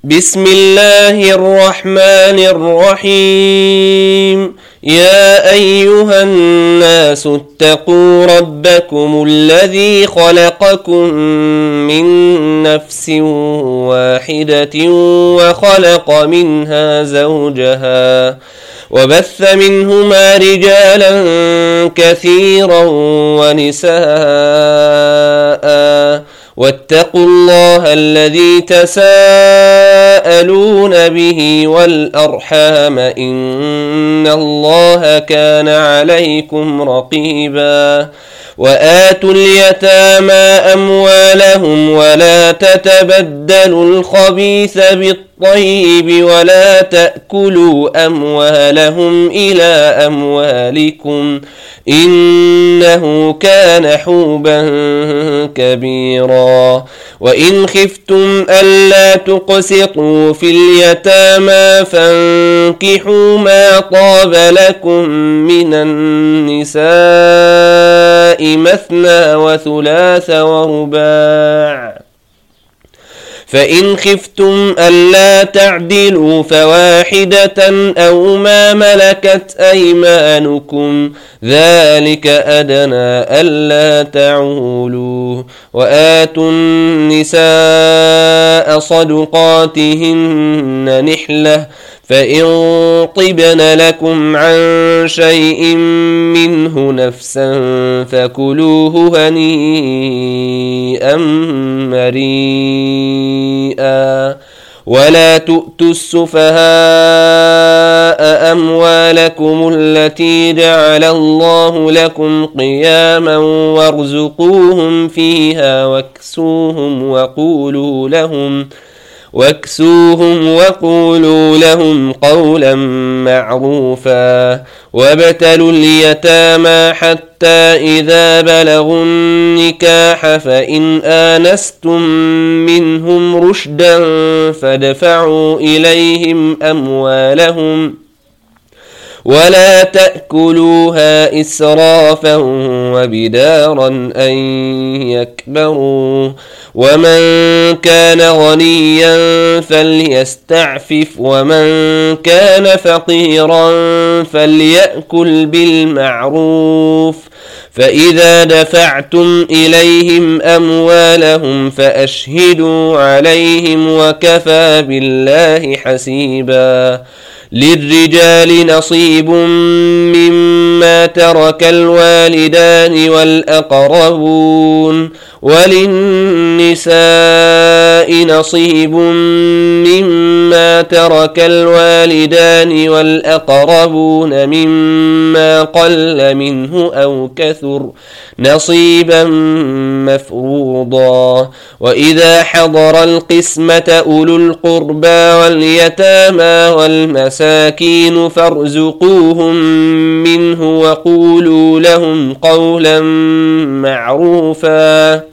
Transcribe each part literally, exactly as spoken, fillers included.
بسم الله الرحمن الرحيم. يا أيها الناس اتقوا ربكم الذي خلقكم من نفس واحدة وخلق منها زوجها وبث منهما رجالا كثيرا ونساء واتقوا الله الذي تساءلون به والأرحام إن الله كان عليكم رقيبا. وآتوا اليتامى أموالهم ولا تتبدلوا الخبيث بالطيب ولا تأكلوا أموالهم إلى أموالكم إنه كان حوبا كبيرا. وإن خفتم ألا تقسطوا في اليتامى فانكحوا ما طاب لكم من النساء مثنى وثلاث ورباع، فإن خفتم ألا تعدلوا فواحدة أو ما ملكت أيمانكم ذلك أدنى ألا تعولوا. وآتوا النساء صدقاتهن نحلة فإن طبن لكم عن شيء منه نفسا فكلوه هنيئا مريئا. ولا تؤتوا السفهاء أموالكم التي جعل الله لكم قياما وارزقوهم فيها واكسوهم وقولوا لهم واكسوهم وقولوا لهم قولا معروفا. وابتلوا اليتامى حتى إذا بلغوا النكاح فإن آنستم منهم رشدا فادفعوا إليهم أموالهم ولا تأكلوها إسرافا وبدارا أن يكبروا. ومن كان غنيا فليستعفف ومن كان فقيرا فليأكل بالمعروف. فإذا دفعتم إليهم أموالهم فأشهدوا عليهم وكفى بالله حسيبا. للرجال نصيب مما ترك الوالدان والأقربون وللنساء نصيب مما ترك الوالدان والأقربون مما قل منه أو كثر نصيبا مفروضا. وإذا حضر القسمة أولو القربى واليتامى والمساكين فارزقوهم منه وقولوا لهم قولا معروفا.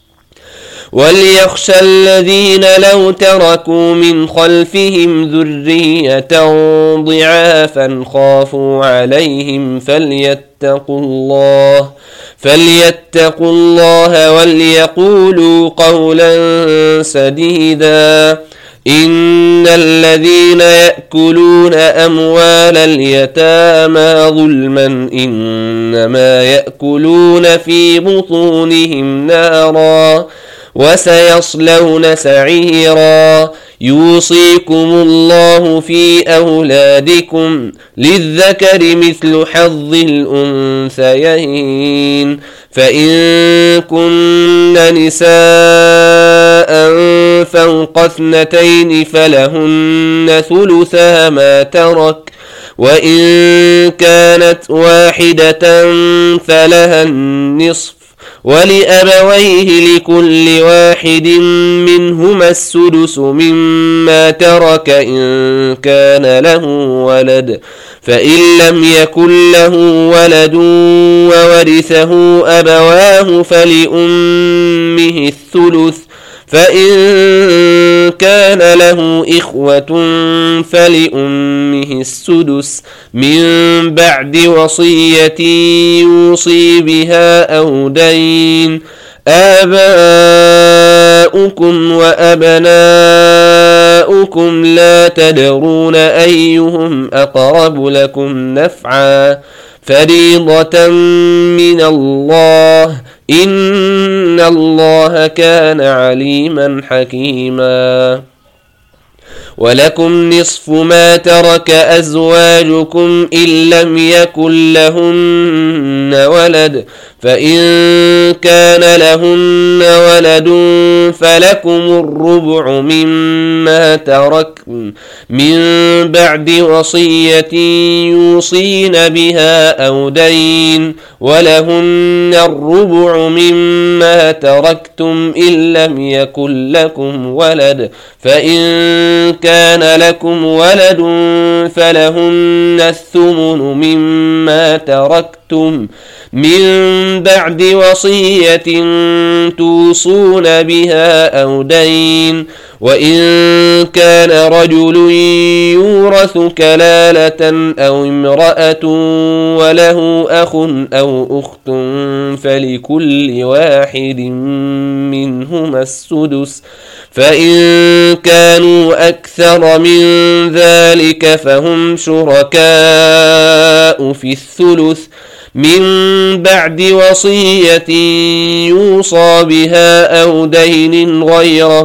وليخشى الذين لو تركوا من خلفهم ذرية ضعافا خافوا عليهم فليتقوا الله فليتقوا الله وليقولوا قولا سديدا. إن الذين يأكلون أموال اليتامى ظلما إنما يأكلون في بطونهم نارا وسيصلون سعيرا. يوصيكم الله في أولادكم للذكر مثل حظ الأنثيين. فإن كن نساء فوق اثنتين فلهن ثلثا ما ترك وإن كانت واحدة فلها النصف ولأبويه لكل واحد منهما السدس مما ترك إن كان له ولد. فإن لم يكن له ولد وورثه أبواه فلأمه الثلث فإن كان له إخوة فلأمه السدس من بعد وصية يوصي بها أو دين. آباؤكم وأبناؤكم منكم لا تدرون أيهم أقرب لكم نفعا فريضة من الله إن الله كان عليما حكيما. ولكم نصف ما ترك أزواجكم إن لم يكن لهن ولد فإن كان لهن ولد فلكم الربع مما تركن من بعد وصية يوصين بها أو دين ولهن الربع مما تركتم إن لم يكن لكم ولد فإن كان لكم ولد فلهن الثمن مما تركتم من بعد وصية توصون بها أو دين وإن كان رجل يورث كلالة أو امرأة وله أخ أو أخت فلكل واحد منهما السدس فإن كانوا أكثر من ذلك فهم شركاء في الثلث من بعد وصية يوصى بها أو دين غير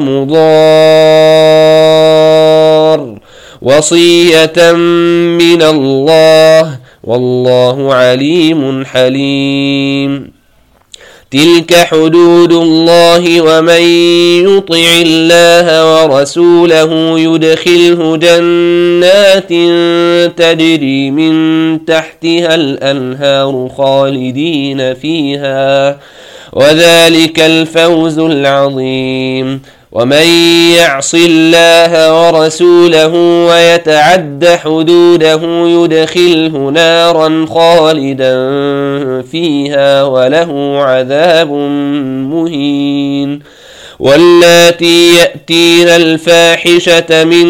مضار وصية من الله والله عليم حليم. تلك حدود الله ومن يطع الله ورسوله يدخله جنات تجري من تحتها الأنهار خالدين فيها وذلك الفوز العظيم. ومن يعص الله ورسوله ويتعد حدوده يدخله نارا خالدا فيها وله عذاب مهين. واللاتي يأتين الفاحشة من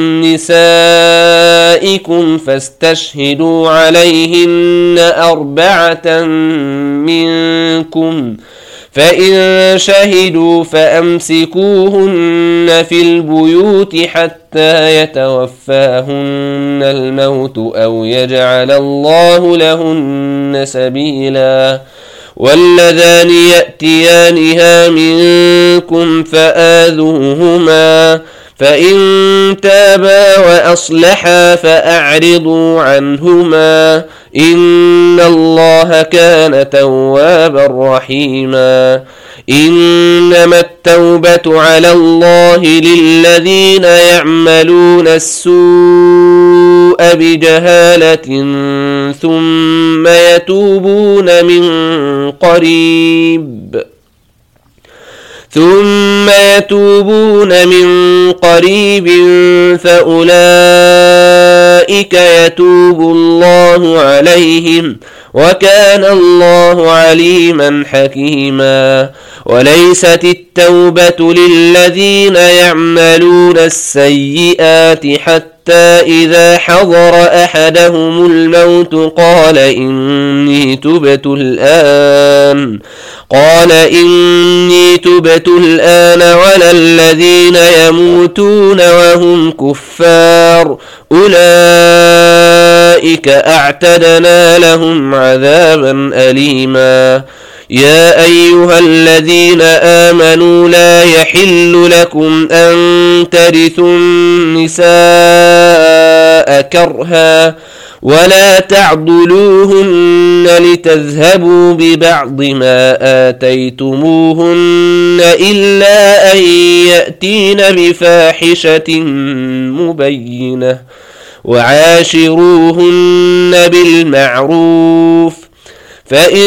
نسائكم فاستشهدوا عليهن أربعة منكم فإن شهدوا فأمسكوهن في البيوت حتى يتوفاهن الموت أو يجعل الله لهن سبيلا. واللذان يأتيانها منكم فآذوهما فإن تابا وأصلحا فأعرضوا عنهما إن الله كان توابا رحيما. إنما التوبة على الله للذين يعملون السوء بجهالة ثم يتوبون من قريب ثم يتوبون من قريب فأولئك يتوب الله عليهم وكان الله عليما حكيما. وليست التوبة للذين يعملون السيئات حتى إذا حضر أحدهم الموت قال إني تبت الآن قال إني تبت الآن ولا الذين يموتون وهم كفار أولئك أعتدنا لهم عذابا أليما. يا أيها الذين آمنوا لا يحل لكم أن ترثوا النساء كرها ولا تعضلوهن لتذهبوا ببعض ما آتيتموهن إلا أن يأتين بفاحشة مبينة وعاشروهن بالمعروف فإن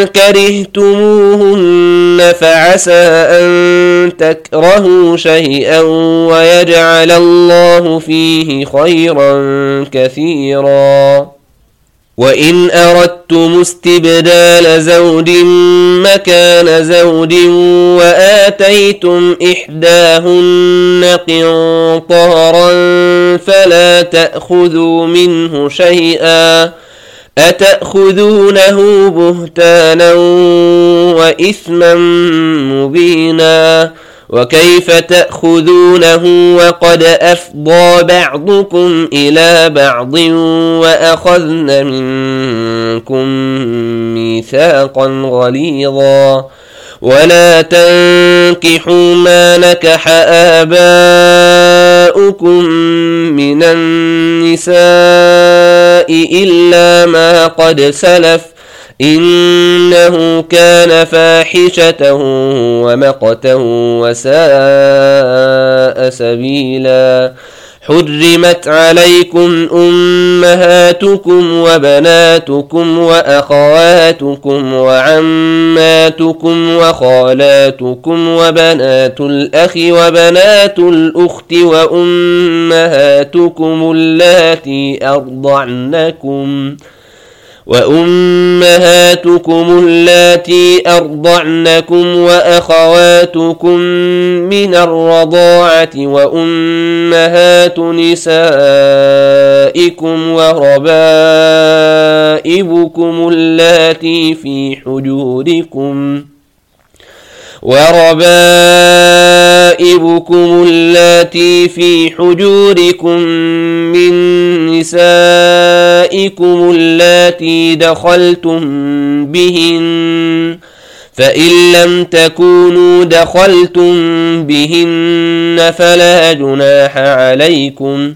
كرهتموهن فعسى أن تكرهوا شيئا ويجعل الله فيه خيرا كثيرا. وإن أردتم استبدال زوج مكان زوج وآتيتم إحداهن قنطارا فلا تأخذوا منه شيئا أتأخذونه بهتانا وإثما مبينا وكيف تأخذونه وقد أفضى بعضكم إلى بعض وأخذن منكم ميثاقا غليظا ولا تنكحوا ما نكح آباؤكم من النساء إلا ما قد سلف إنه كان فاحشة ومقتا وساء سبيلا. حرمت عليكم أمهاتكم وبناتكم وأخواتكم وعماتكم وخالاتكم وبنات الأخ وبنات الأخت وأمهاتكم اللاتي أرضعنكم وأمهاتكم اللاتي أرضعنكم وأخواتكم من الرضاعة وأمهات نسائكم وربائبكم اللاتي في حجوركم وربائبكم اللاتي في حجوركم من نسائكم اللاتي دخلتم بهن فإن لم تكونوا دخلتم بهن فلا جناح عليكم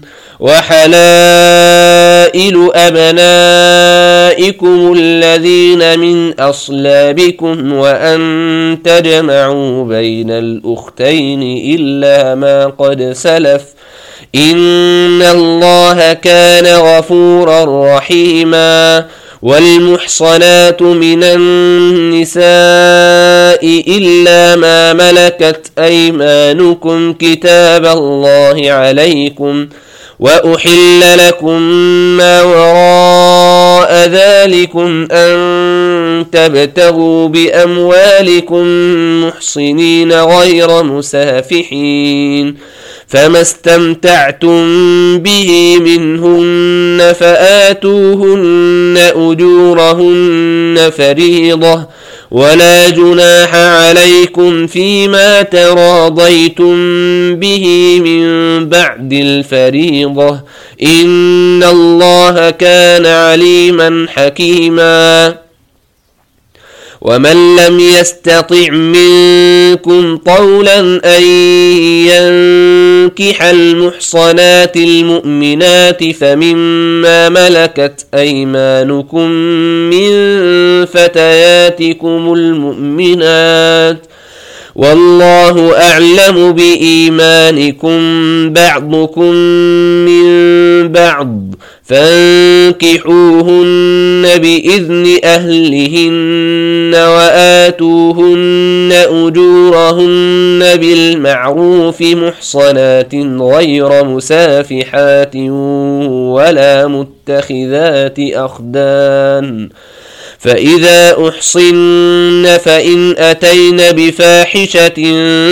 وحلائل أبنائكم الذين من أصلابكم وأن تجمعوا بين الأختين إلا ما قد سلف إن الله كان غفورا رحيما. والمحصنات من النساء إلا ما ملكت أيمانكم كتاب الله عليكم وأحل لكم ما وراء ذلكم أن تبتغوا بأموالكم محصنين غير مسافحين فما استمتعتم به منهن فآتوهن أجورهن فريضة ولا جناح عليكم فيما تراضيتم به من بعد الفريضة إن الله كان عليما حكيما. ومن لم يستطع منكم طولا أن ينكح المحصنات المؤمنات فمما ملكت أيمانكم من فتياتكم المؤمنات والله أعلم بإيمانكم بعضكم من بعض فانكحوهن بإذن أهلهن وآتوهن أجورهن بالمعروف محصنات غير مسافحات ولا متخذات أخدان فإذا أحصن فإن أتين بفاحشة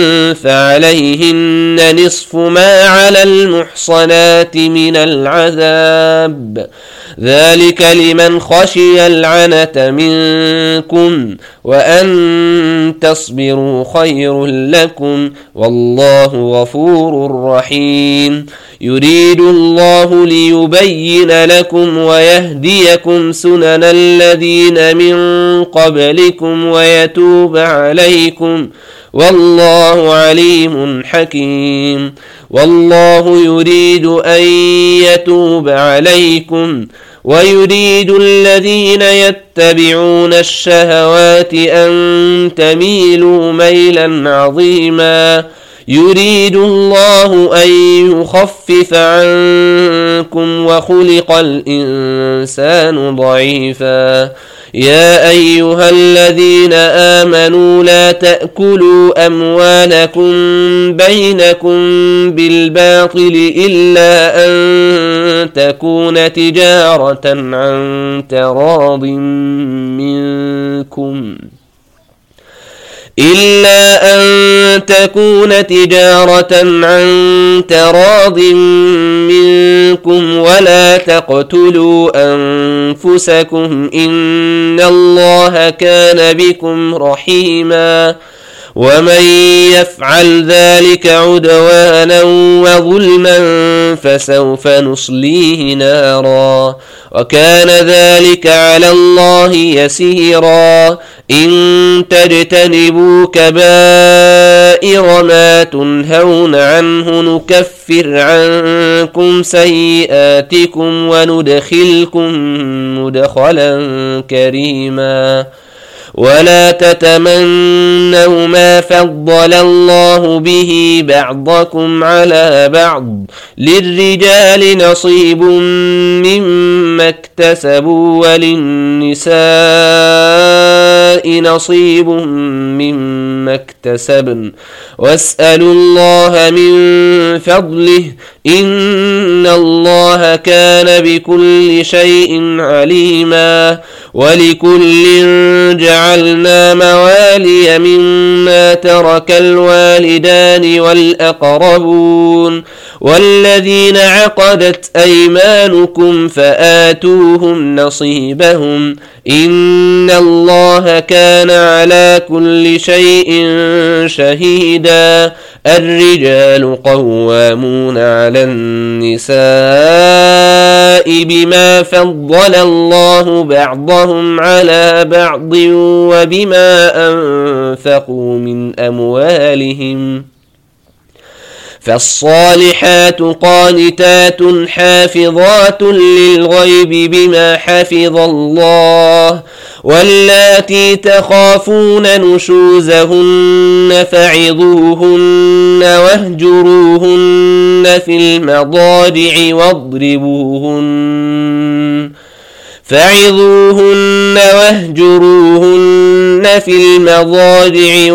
فعليهن نصف ما على المحصنات من العذاب ذلك لمن خشي العنة منكم وأن تصبروا خير لكم والله غفور رحيم. يريد الله ليبين لكم ويهديكم سنن الذين من قبلكم ويتوب عليكم والله عليم حكيم. والله يريد أن يتوب عليكم ويريد الذين يتبعون الشهوات أن تميلوا ميلا عظيما. يريد الله أن يخفف عنكم وخلق الإنسان ضعيفا. يا أيها الذين آمنوا لا تأكلوا أموالكم بينكم بالباطل إلا أن تكون تجارة عن تراض منكم إلا أن تكون تجارة عن تراض منكم ولا تقتلوا أنفسكم إن الله كان بكم رحيما. ومن يفعل ذلك عدوانا وظلما فسوف نصليه نارا وكان ذلك على الله يسيرا. إن تجتنبوا كبائر ما تنهون عنه نكفر عنكم سيئاتكم وندخلكم مدخلا كريما. ولا تتمنوا ما فضل الله به بعضكم على بعض للرجال نصيب مما اكتسبوا وللنساء نصيب مما اكتسبن واسألوا الله من فضله إن الله كان بكل شيء عليما. ولكل جعلنا موالي مما ترك الوالدان والأقربون والذين عقدت أيمانكم فآتوهم نصيبهم إن الله كان على كل شيء شهيدا. الرجال قوامون على النساء بما فضل الله بعضهم على بعض وبما أنفقوا من أموالهم فالصالحات قانتات حافظات للغيب بما حفظ الله واللاتي تخافون نشوزهن فعظوهن واهجروهن في المضاجع واضربوهن فعظوهن واهجروهن في المضاجع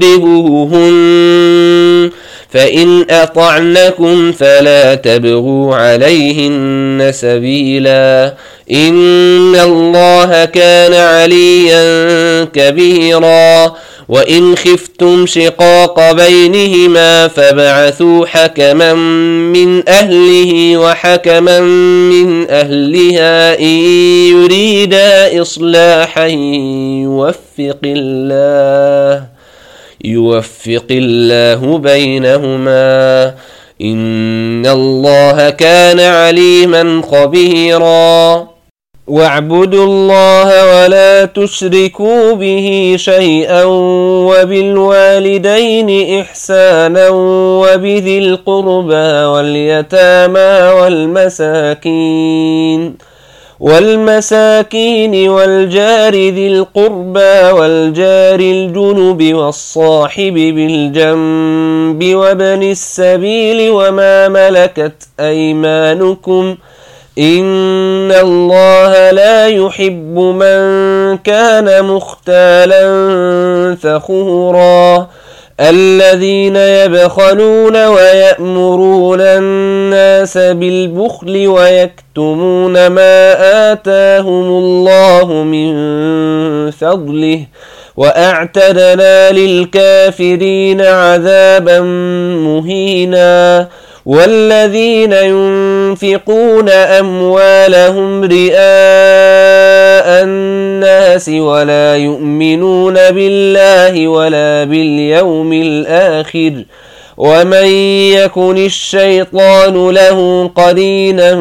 واضربوهن فإن أطعنكم فلا تبغوا عليهن سبيلا إن الله كان عليا كبيرا. وإن خفتم شقاق بينهما فابعثوا حكما من أهله وحكما من أهلها إن يريدا إصلاحا يوفق الله يوفق الله بينهما إن الله كان عليما خبيرا. واعبدوا الله ولا تشركوا به شيئا وبالوالدين إحسانا وبذي القربى واليتامى والمساكين والمساكين والجار ذي القربى والجار الجنب والصاحب بالجنب وابن السبيل وما ملكت أيمانكم إن الله لا يحب من كان مختالا فخورا. الذين يبخلون ويأمرون الناس بالبخل ويكتمون ما آتاهم الله من فضله وأعتدنا للكافرين عذابا مهينا. والذين ينفقون أموالهم رئاء الناس ولا يؤمنون بالله ولا باليوم الآخر ومن يكن الشيطان له قرينا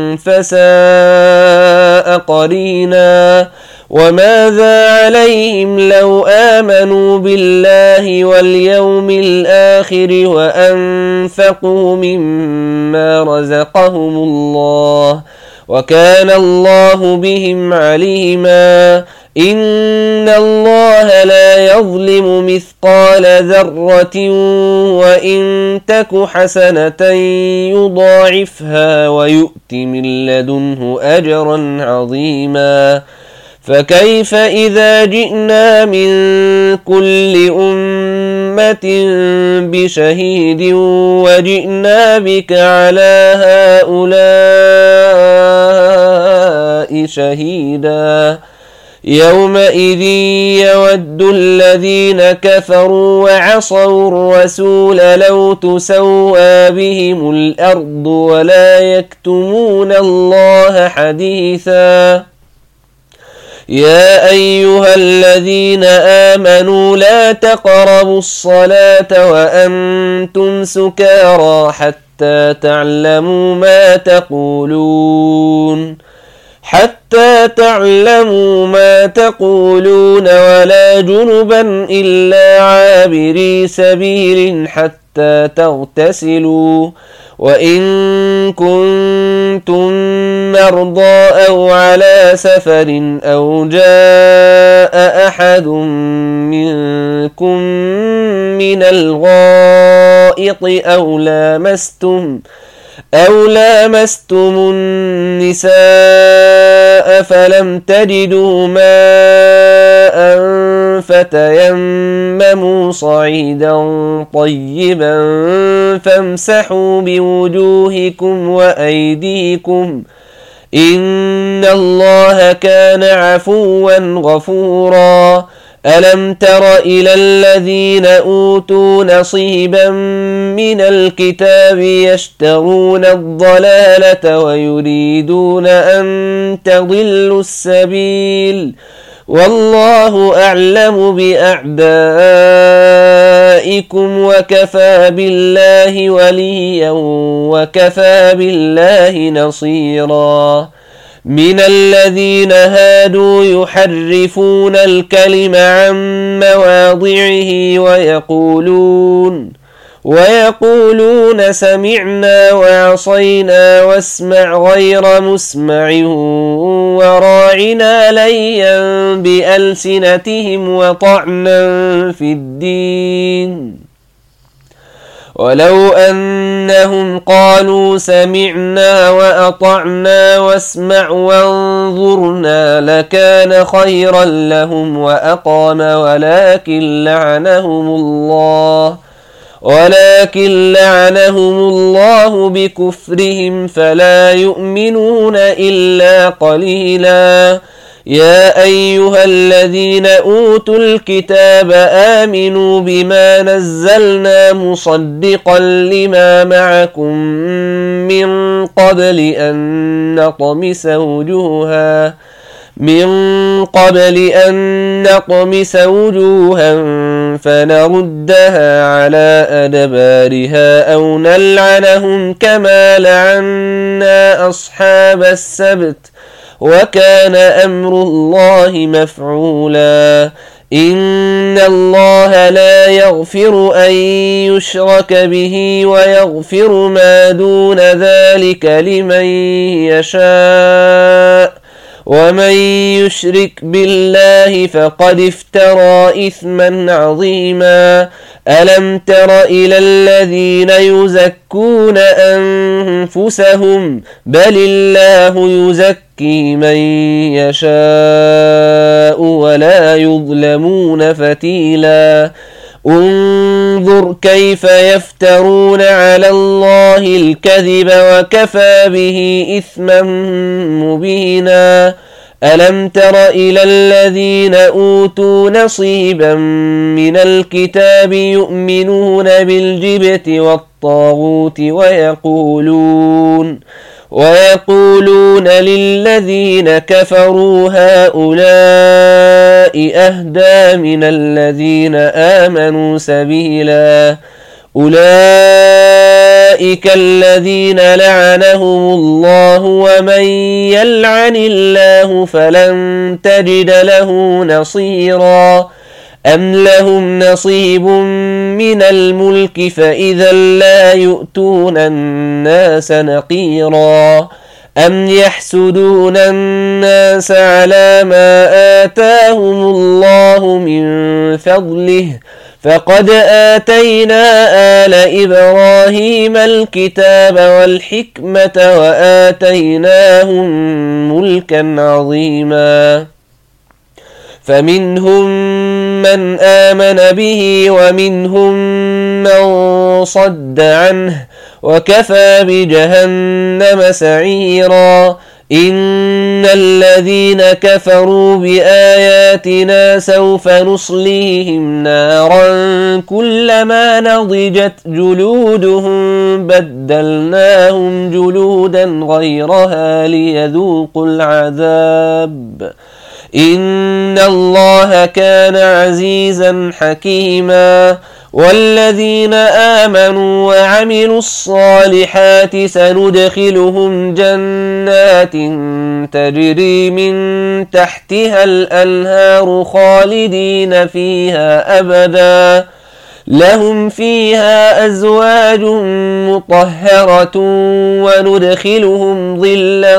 فساء قرينا. وماذا عليهم لو آمنوا بالله واليوم الآخر وأنفقوا مما رزقهم الله وكان الله بهم عليما. إن الله لا يظلم مثقال ذرة وإن تك حسنة يضاعفها ويؤت من لدنه أجرا عظيما. فكيف إذا جئنا من كل أمة بشهيد وجئنا بك على هؤلاء شهيدا. يومئذ يود الذين كفروا وعصوا الرسول لو تسوى بهم الأرض ولا يكتمون الله حديثا. يا أيها الذين آمنوا لا تقربوا الصلاة وأنتم سكارى حتى تعلموا ما تقولون حتى تعلموا ما تقولون ولا جنبا إلا عابري سبيل حتى تغتسلوا وإن كنتم مرضى أو على سفر أو جاء أحد منكم من الغائط أو لامستم أو لامستم النساء فلم تجدوا ماء فتيمموا صعيدا طيبا فامسحوا بوجوهكم وأيديكم إن الله كان عفوا غفورا. ألم تر إلى الذين أوتوا نصيبا من الكتاب يشترون الضلالة ويريدون أن تضلوا السبيل والله أعلم بأعدائكم وكفى بالله وليا وكفى بالله نصيرا. من الذين هادوا يحرفون الكلم عن مواضعه ويقولون ويقولون سمعنا وعصينا واسمع غير مسمع وراعنا ليا بألسنتهم وطعنا في الدين ولو أنهم قالوا سمعنا وأطعنا واسمع وانظرنا لكان خيرا لهم وأقام ولكن لعنهم الله ولكن لعنهم الله بكفرهم فلا يؤمنون إلا قليلا. يا أيها الذين أوتوا الكتاب آمنوا بما نزلنا مصدقا لما معكم من قبل أن نطمس وجوها من قبل أن نطمس وجوها فنردها على أدبارها أو نلعنهم كما لعنا أصحاب السبت وكان أمر الله مفعولا. إن الله لا يغفر أن يشرك به ويغفر ما دون ذلك لمن يشاء ومن يشرك بالله فقد افترى إثما عظيما. ألم تر إلى الذين يزكون أنفسهم بل الله يزكي من يشاء ولا يظلمون فتيلا. انظر كيف يفترون على الله الكذب وكفى به إثما مبينا. ألم تر إلى الذين أوتوا نصيبا من الكتاب يؤمنون بالجبت والطاغوت ويقولون ويقولون للذين كفروا هؤلاء أهدى من الذين آمنوا سبيلا. أولئك الذين لعنهم الله ومن يلعن الله فلن تجد له نصيرا. أم لهم نصيب من الملك فإذا لا يؤتون الناس نقيرا. أم يحسدون الناس على ما آتاهم الله من فضله فقد آتينا آل إبراهيم الكتاب والحكمة وآتيناهم ملكا عظيما. فمنهم من آمن به ومنهم من صد عنه وكفى بجهنم سعيرا. إن الذين كفروا بآياتنا سوف نصليهم نارا كلما نضجت جلودهم بدلناهم جلودا غيرها ليذوقوا العذاب إن الله كان عزيزا حكيما. والذين آمنوا وعملوا الصالحات سندخلهم جنات تجري من تحتها الأنهار خالدين فيها أبدا لهم فيها أزواج مطهرة وندخلهم ظلا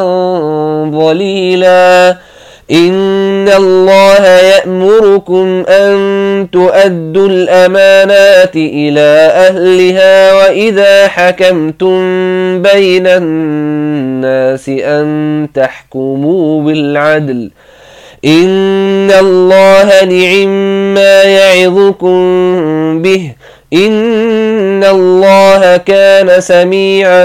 ظليلا. إن الله يأمركم أن تؤدوا الأمانات إلى أهلها وإذا حكمتم بين الناس أن تحكموا بالعدل إن الله نعم ما يعظكم به إن الله كان سميعا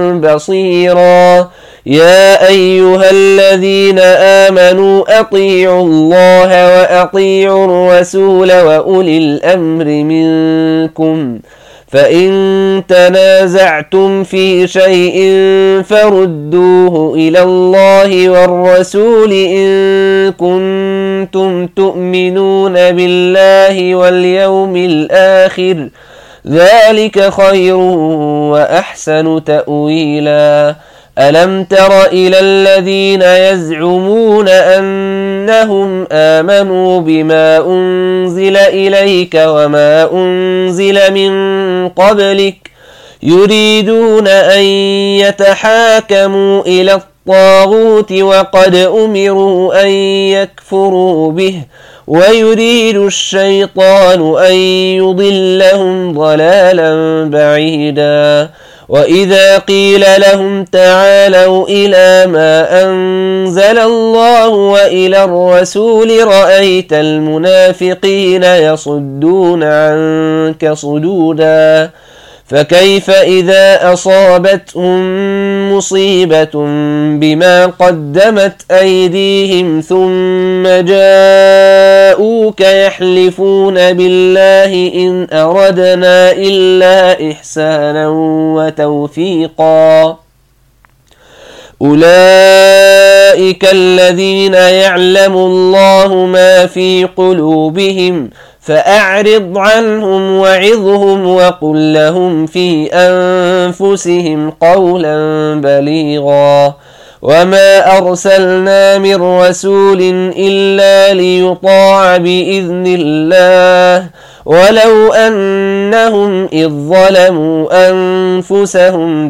بصيرا. يا أيها الذين آمنوا أطيعوا الله وأطيعوا الرسول وأولي الأمر منكم فإن تنازعتم في شيء فردوه إلى الله والرسول إن كنتم تؤمنون بالله واليوم الآخر ذلك خير وأحسن تأويلا. ألم تر إلى الذين يزعمون أنهم آمنوا بما أنزل إليك وما أنزل من قبلك يريدون أن يتحاكموا إلى الطاغوت وقد أمروا أن يكفروا به ويريد الشيطان أن يضلهم ضلالا بعيدا. وإذا قيل لهم تعالوا إلى ما أنزل الله وإلى الرسول رأيت المنافقين يصدون عنك صدودا. فكيف إذا أصابتهم مصيبة بما قدمت أيديهم ثم جاءوك يحلفون بالله إن أردنا إلا إحسانا وتوفيقا. أولئك الذين يعلم الله ما في قلوبهم فأعرض عنهم وعظهم وقل لهم في أنفسهم قولا بليغا. وما أرسلنا من رسول إلا ليطاع بإذن الله ولو أنهم إذ ظلموا أنفسهم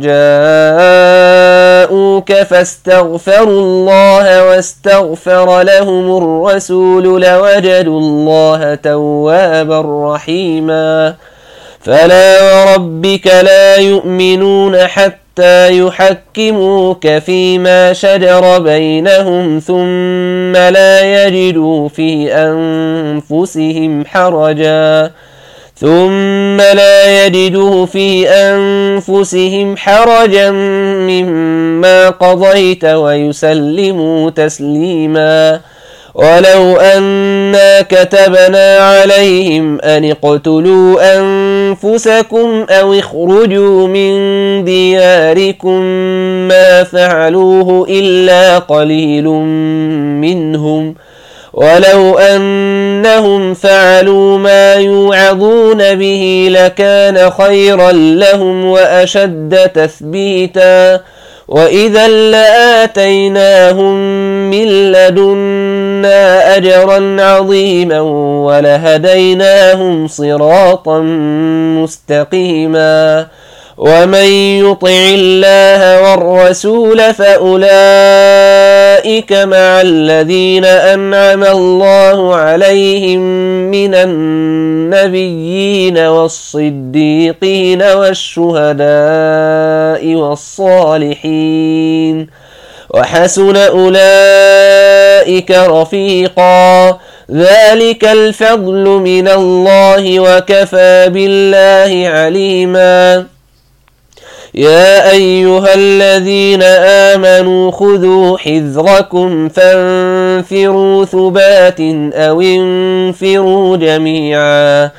جاءوك فاستغفروا الله واستغفر لهم الرسول لوجدوا الله توابا رحيما. فلا وربك لا يؤمنون حتى يحكموك فيما شجر بينهم ثم لا يجدوا في أنفسهم حرجا ثم لا يجدوا في أنفسهم حرجا مما قضيت ويسلموا تسليما. ولو أنا كتبنا عليهم أن اقتلوا أنفسكم أو اخرجوا من دياركم ما فعلوه إلا قليل منهم ولو أنهم فعلوا ما يوعظون به لكان خيرا لهم وأشد تثبيتا. وإذا لآتيناهم من لدنا أجرا عظيما ولهديناهم صراطا مستقيما. ومن يطع الله والرسول فأولئك مع الذين أنعم الله عليهم من النبيين والصديقين والشهداء والصالحين وحسن أولئك رفيقا. ذلك الفضل من الله وكفى بالله عليما. يا أيها الذين آمنوا خذوا حذركم فانفروا ثبات أو انفروا جميعا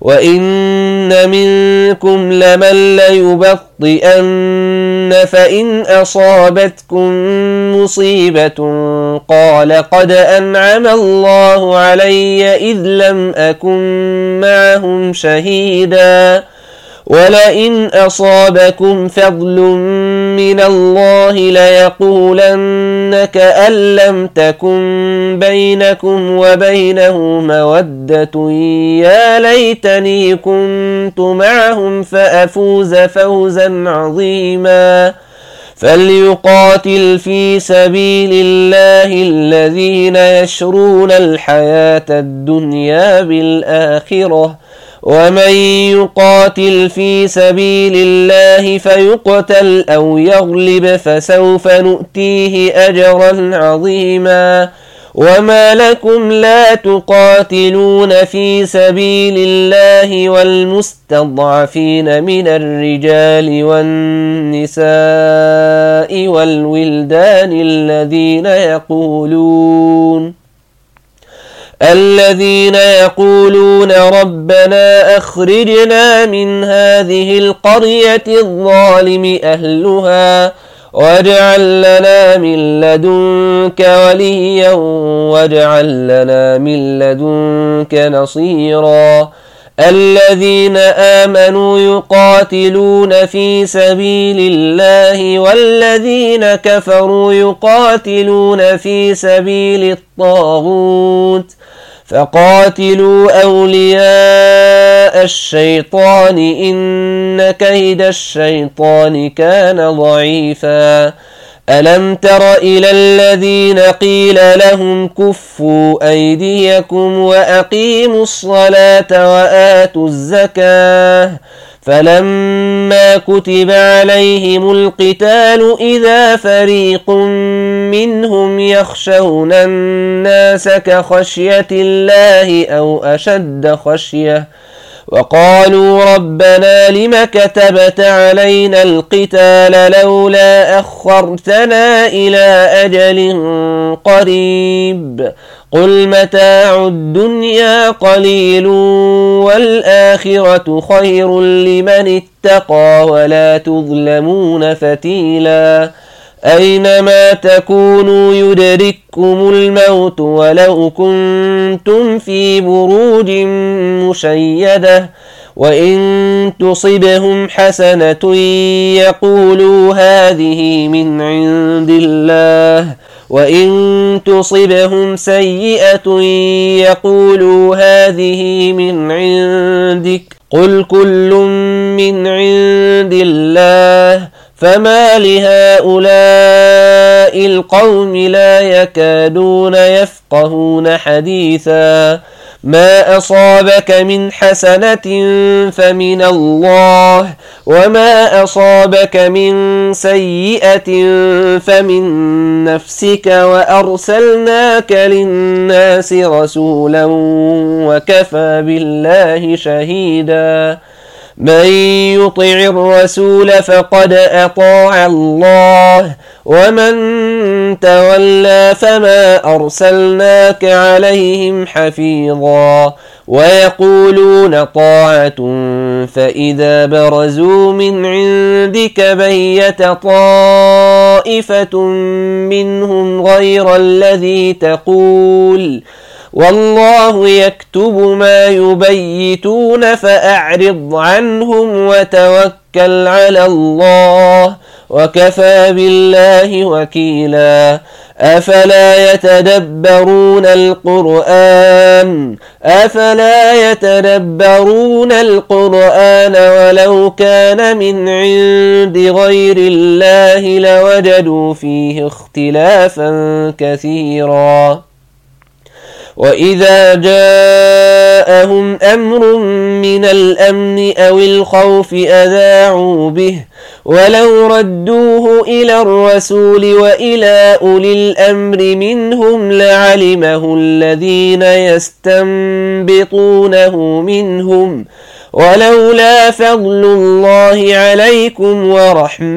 وإن منكم لمن ليبطئن فإن أصابتكم مصيبة قال قد أنعم الله علي إذ لم أكن معهم شهيدا ولئن أصابكم فضل من الله ليقولن كأن لم تكن بينكم وبينه مودة يا ليتني كنت معهم فأفوز فوزا عظيما فليقاتل في سبيل الله الذين يشرون الحياة الدنيا بالآخرة ومن يقاتل في سبيل الله فيقتل أو يغلب فسوف نؤتيه أجرا عظيما وما لكم لا تقاتلون في سبيل الله والمستضعفين من الرجال والنساء والولدان الذين يقولون الذين يقولون ربنا أخرجنا من هذه القرية الظالم أهلها واجعل لنا من لدنك وليا واجعل لنا من لدنك نصيرا الذين آمنوا يقاتلون في سبيل الله والذين كفروا يقاتلون في سبيل الطاغوت فقاتلوا أولياء الشيطان إن كيد الشيطان كان ضعيفا ألم تر إلى الذين قيل لهم كفوا أيديكم وأقيموا الصلاة وآتوا الزكاة فلما كتب عليهم القتال إذا فريق منهم يخشون الناس كخشية الله أو أشد خشية وقالوا ربنا لم كتبت علينا القتال لولا أخرتنا إلى أجل قريب قل متاع الدنيا قليل والآخرة خير لمن اتقى ولا تظلمون فتيلا أينما تكونوا يدرككم الموت ولو كنتم في بروج مشيدة وإن تصبهم حسنة يقولوا هذه من عند الله وإن تصبهم سيئة يقولوا هذه من عندك قل كل من عند الله فما لهؤلاء القوم لا يكادون يفقهون حديثا ما أصابك من حسنة فمن الله وما أصابك من سيئة فمن نفسك وأرسلناك للناس رسولا وكفى بالله شهيدا من يطع الرسول فقد أطاع الله ومن تولى فما أرسلناك عليهم حفيظا ويقولون طاعة فإذا برزوا من عندك بيت طائفة منهم غير الذي تقول والله يكتب ما يبيتون فأعرض عنهم وتوكل على الله وكفى بالله وكيلا أفلا يتدبرون القرآن أفلا يتدبرون القرآن ولو كان من عند غير الله لوجدوا فيه اختلافا كثيرا وإذا جاءهم أمر من الأمن أو الخوف أذاعوا به ولو ردوه إلى الرسول وإلى أولي الأمر منهم لعلمه الذين يستنبطونه منهم ولولا فضل الله عليكم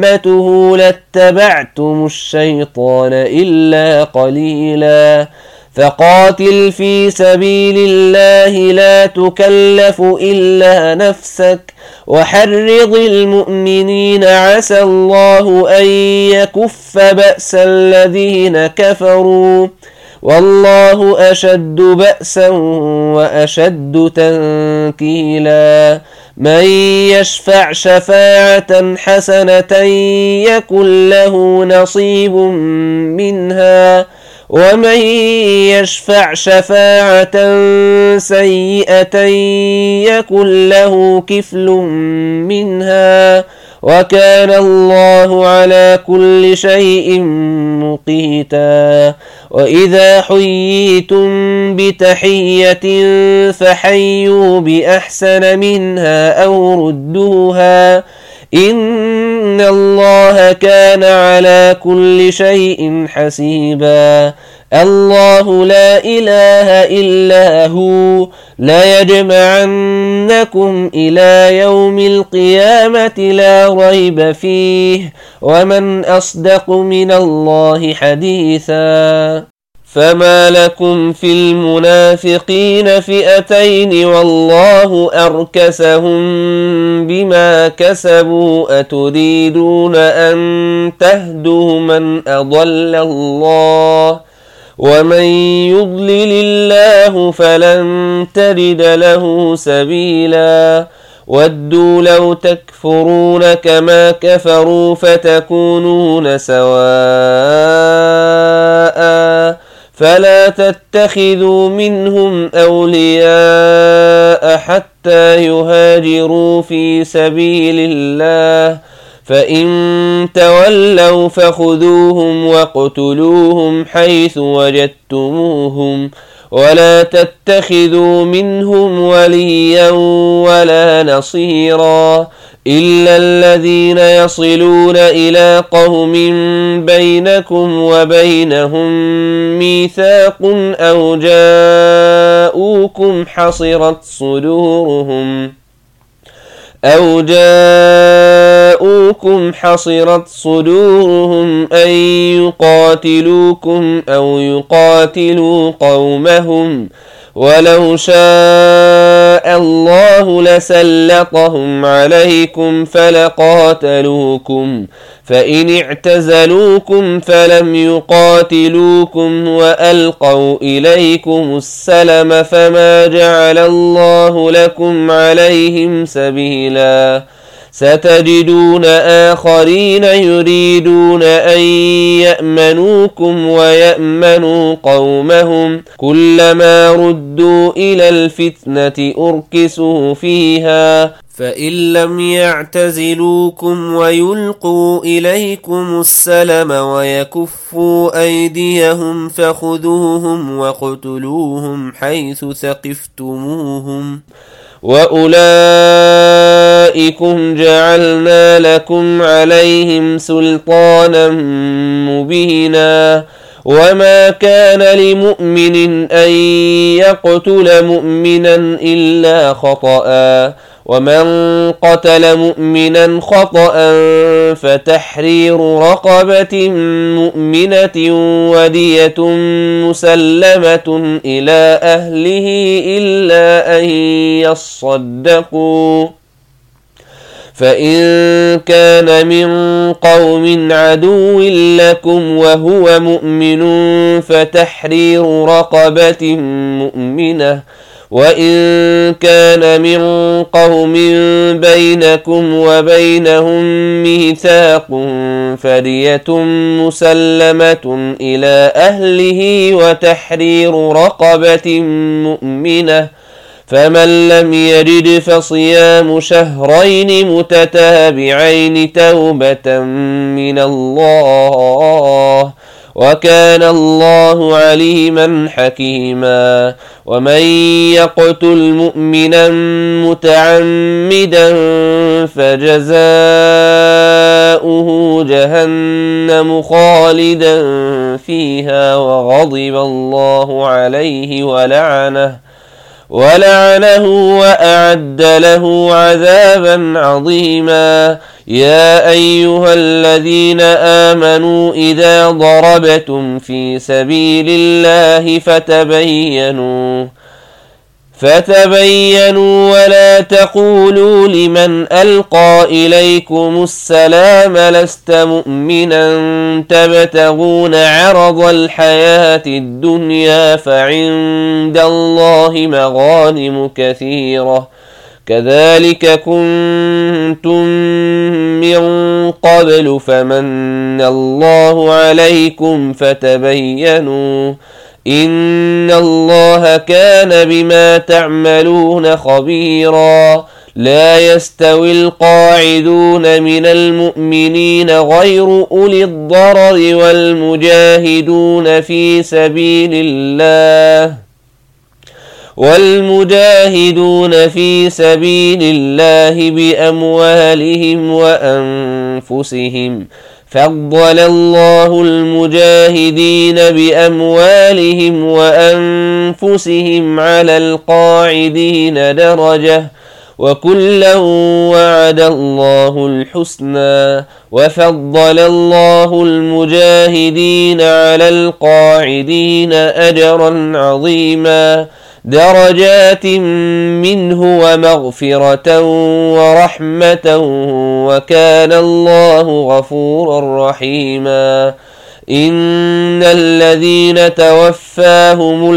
ورحمته لاتبعتم الشيطان إلا قليلا فقاتل في سبيل الله لا تكلف إلا نفسك وحرض المؤمنين عسى الله أن يكف بأس الذين كفروا والله أشد بأسا وأشد تنكيلا من يشفع شفاعة حسنة يكن له نصيب منها ومن يشفع شفاعة سيئة يكن له كفل منها وكان الله على كل شيء مقيتا وإذا حييتم بتحية فحيوا بأحسن منها أو ردوها إن الله كان على كل شيء حسيبا الله لا إله إلا هو لا يجمعنكم إلى يوم القيامة لا ريب فيه ومن أصدق من الله حديثا فما لكم في المنافقين فئتين والله أركسهم بما كسبوا أتريدون أن تهدوا من أضل الله ومن يضلل الله فلن تجد له سبيلا ودوا لو تكفرون كما كفروا فتكونون سواء فلا تتخذوا منهم أولياء حتى يهاجروا في سبيل الله فإن تولوا فخذوهم واقتلوهم حيث وجدتموهم ولا تتخذوا منهم وليا ولا نصيرا إلا الذين يصلون إلى قوم بينكم وبينهم ميثاق أو جاءوكم حصرت صدورهم أو جاءوكم حصرت صدورهم أن يقاتلوكم أو يقاتلوا قومهم ولو شاء الله لسلطهم عليكم فلقاتلوكم فإن اعتزلوكم فلم يقاتلوكم وألقوا إليكم السلم فما جعل الله لكم عليهم سبيلا ستجدون آخرين يريدون أن يأمنوكم ويأمنوا قومهم كلما ردوا إلى الفتنة أركسوا فيها فإن لم يعتزلوكم ويلقوا إليكم السلم ويكفوا أيديهم فخذوهم واقتلوهم حيث ثقفتموهم وأولئكم جعلنا لكم عليهم سلطانا مبينا وما كان لمؤمن أن يقتل مؤمنا إلا خطأ ومن قتل مؤمنا خطأ فتحرير رقبة مؤمنة ودية مسلمة إلى أهله إلا أن يصدقوا فإن كان من قوم عدو لكم وهو مؤمن فتحرير رقبة مؤمنة وإن كان من قوم بينكم وبينهم ميثاق فدية مسلمة إلى أهله وتحرير رقبة مؤمنة فمن لم يجد فصيام شهرين متتابعين توبة من الله وكان الله عليما حكيما ومن يقتل مؤمنا متعمدا فجزاؤه جهنم خالدا فيها وغضب الله عليه ولعنه ولعنه وأعد له عذابا عظيما يا أيها الذين آمنوا إذا ضربتم في سبيل الله فتبينوا فتبينوا ولا تقولوا لمن ألقى إليكم السلام لست مؤمنا تبتغون عرض الحياة الدنيا فعند الله مغانم كثيرة كذلك كنتم من قبل فمن الله عليكم فتبينوا إن الله كان بما تعملون خبيرا لا يستوي القاعدون من المؤمنين غير أولي الضرر والمجاهدون في سبيل الله والمجاهدون في سبيل الله بأموالهم وأنفسهم فضل الله المجاهدين بأموالهم وأنفسهم على القاعدين درجة وكلا وعد الله الحسنى وفضل الله المجاهدين على القاعدين أجرا عظيما درجات منه ومغفرة ورحمة وكان الله غفورا رحيما إن الذين توفاهم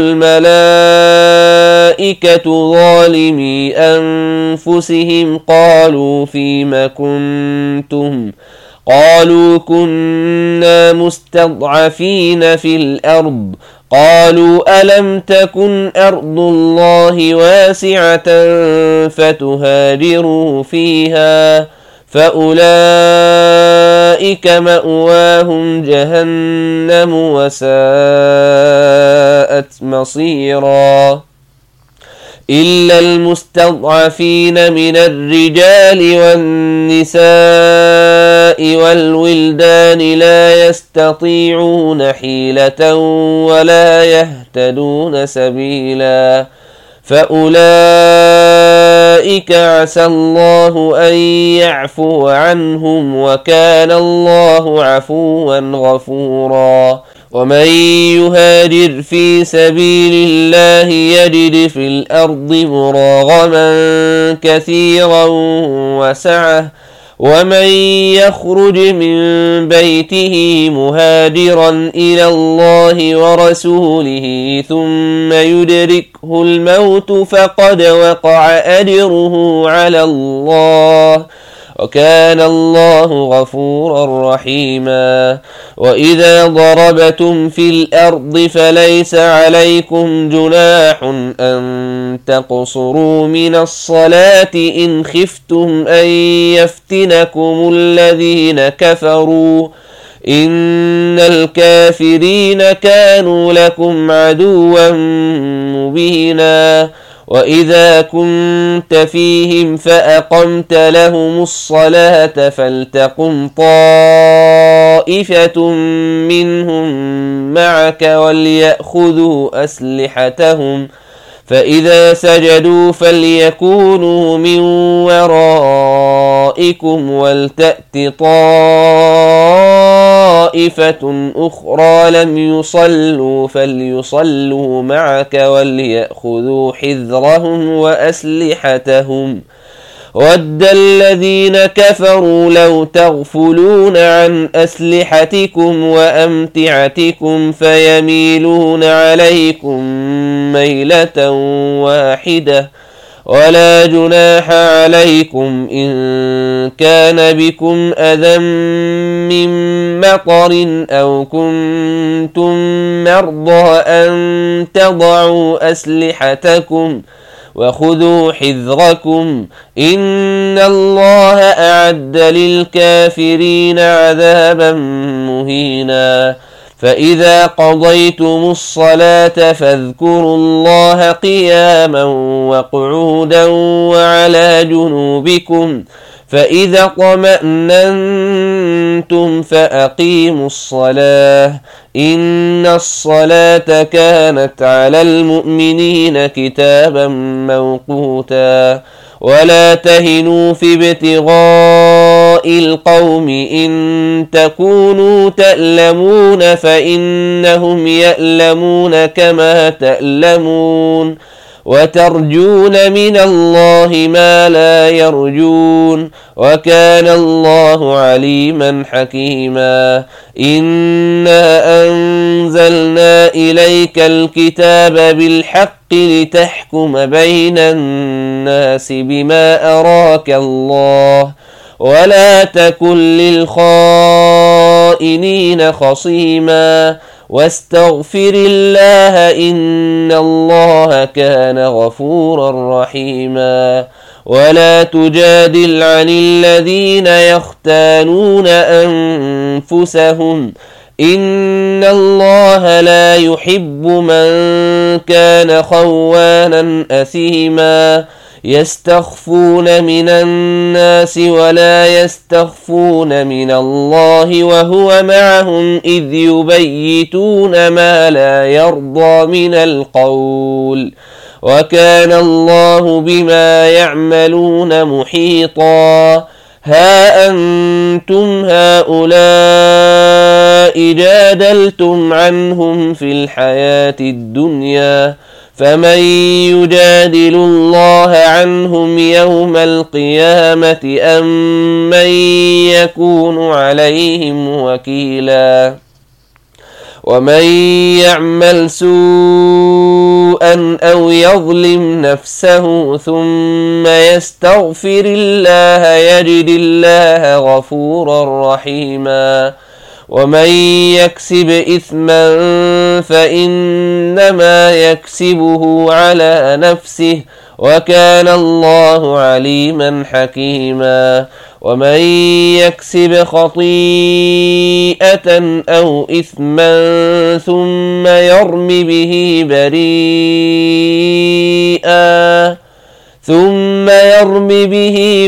الملائكة ظالمي أنفسهم قالوا فيم كنتم قالوا كنا مستضعفين في الأرض قالوا ألم تكن أرض الله واسعة فتهاجروا فيها فأولئك مأواهم جهنم وساءت مصيرا إلا المستضعفين من الرجال والنساء والولدان لا يستطيعون حيلة ولا يهتدون سبيلا فأولئك عسى الله أن يعفو عنهم وكان الله عفوا غفورا ومن يهاجر في سبيل الله يجد في الأرض مراغما كثيرا وسعة ومن يخرج من بيته مهاجرا إلى الله ورسوله ثم يدركه الموت فقد وقع أجره على الله وكان الله غفورا رحيما وإذا ضربتم في الأرض فليس عليكم جناح أن تقصروا من الصلاة إن خفتم أن يفتنكم الذين كفروا إن الكافرين كانوا لكم عدوا مبينا وإذا كنت فيهم فأقمت لهم الصلاة فلتقم طائفة منهم معك وليأخذوا أسلحتهم فإذا سجدوا فليكونوا من ورائكم ولتأت طائفة أخرى لم يصلوا فليصلوا معك وليأخذوا حذرهم وأسلحتهم ود الذين كفروا لو تغفلون عن أسلحتكم وأمتعتكم فيميلون عليكم ميلة واحدة ولا جناح عليكم إن كان بكم أذى من مطر أو كنتم مرضى أن تضعوا أسلحتكم وخذوا حذركم إن الله أعد للكافرين عذابا مهينا فإذا قضيتم الصلاة فاذكروا الله قياما وقعودا وعلى جنوبكم فإذا اطمأننتم فأقيموا الصلاة إن الصلاة كانت على المؤمنين كتابا موقوتا ولا تهنوا في ابتغاء القوم إن تكونوا تألمون فإنهم يألمون كما تألمون وترجون من الله ما لا يرجون وكان الله عليما حكيما. إنا أنزلنا إليك الكتاب بالحق لتحكم بين الناس بما أراك الله ولا تكن للخائنين خصيما واستغفر الله إن الله كان غفورا رحيما. ولا تجادل عن الذين يختانون أنفسهم إن الله لا يحب من كان خوانا أثيما يستخفون من الناس ولا يستخفون من الله وهو معهم إذ يبيتون ما لا يرضى من القول وكان الله بما يعملون محيطا. ها أنتم هؤلاء جادلتم عنهم في الحياة الدنيا فمن يجادل الله عنهم يوم القيامة أم من يكون عليهم وكيلا. ومن يعمل سوءا أو يظلم نفسه ثم يستغفر الله يجد الله غفورا رحيما. ومن يكسب إثما فإنما يكسبه على نفسه وكان الله عليما حكيما. ومن يكسب خطيئة أو إثما ثم يرم به بريئا ثم يرم به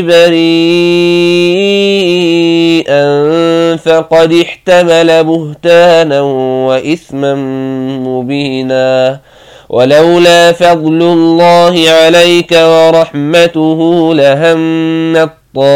بريئا فقد احتمل بهتانا وإثما مبينا. ولولا فضل الله عليك ورحمته لهم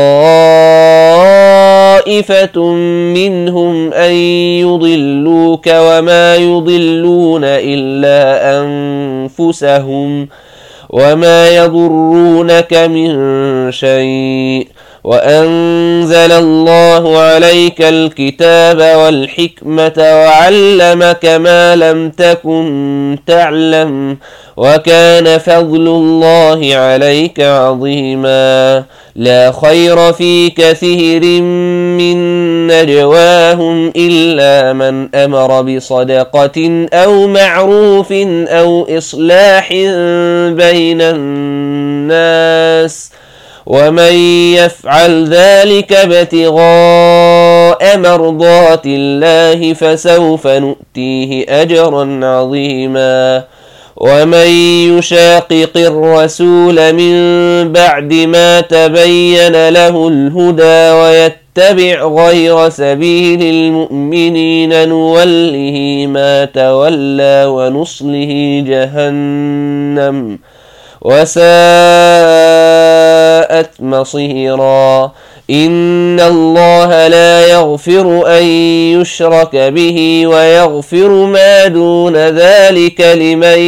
طائفة منهم أن يضلوك وما يضلون إلا أنفسهم وما يضرونك من شيء وأنزل الله عليك الكتاب والحكمة وعلمك ما لم تكن تعلم وكان فضل الله عليك عظيما. لا خير في كثير من نجواهم إلا من أمر بصدقة أو معروف أو إصلاح بين الناس ومن يفعل ذلك ابتغاء مرضات الله فسوف نؤتيه أجرا عظيما. ومن يشاقق الرسول من بعد ما تبين له الهدى ويتبع غير سبيل المؤمنين نوله ما تولى ونصله جهنم وساءت مصيرا. إن الله لا يغفر أن يشرك به ويغفر ما دون ذلك لمن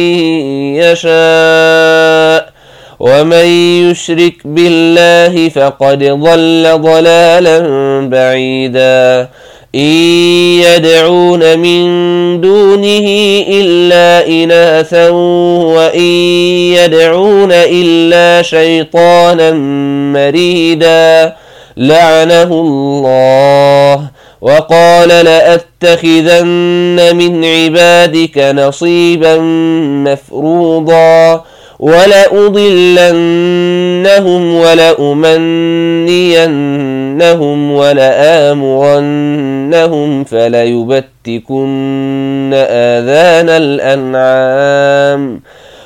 يشاء ومن يشرك بالله فقد ضل ضلالا بعيدا. إن يدعون من دونه إلا إناثا وإن يدعون إلا شيطانا مريدا لعنه الله وقال لأتخذن من عبادك نصيبا مفروضا ولأضلنهم ولأمنينهم ولآمرنهم فليبتكن آذان الأنعام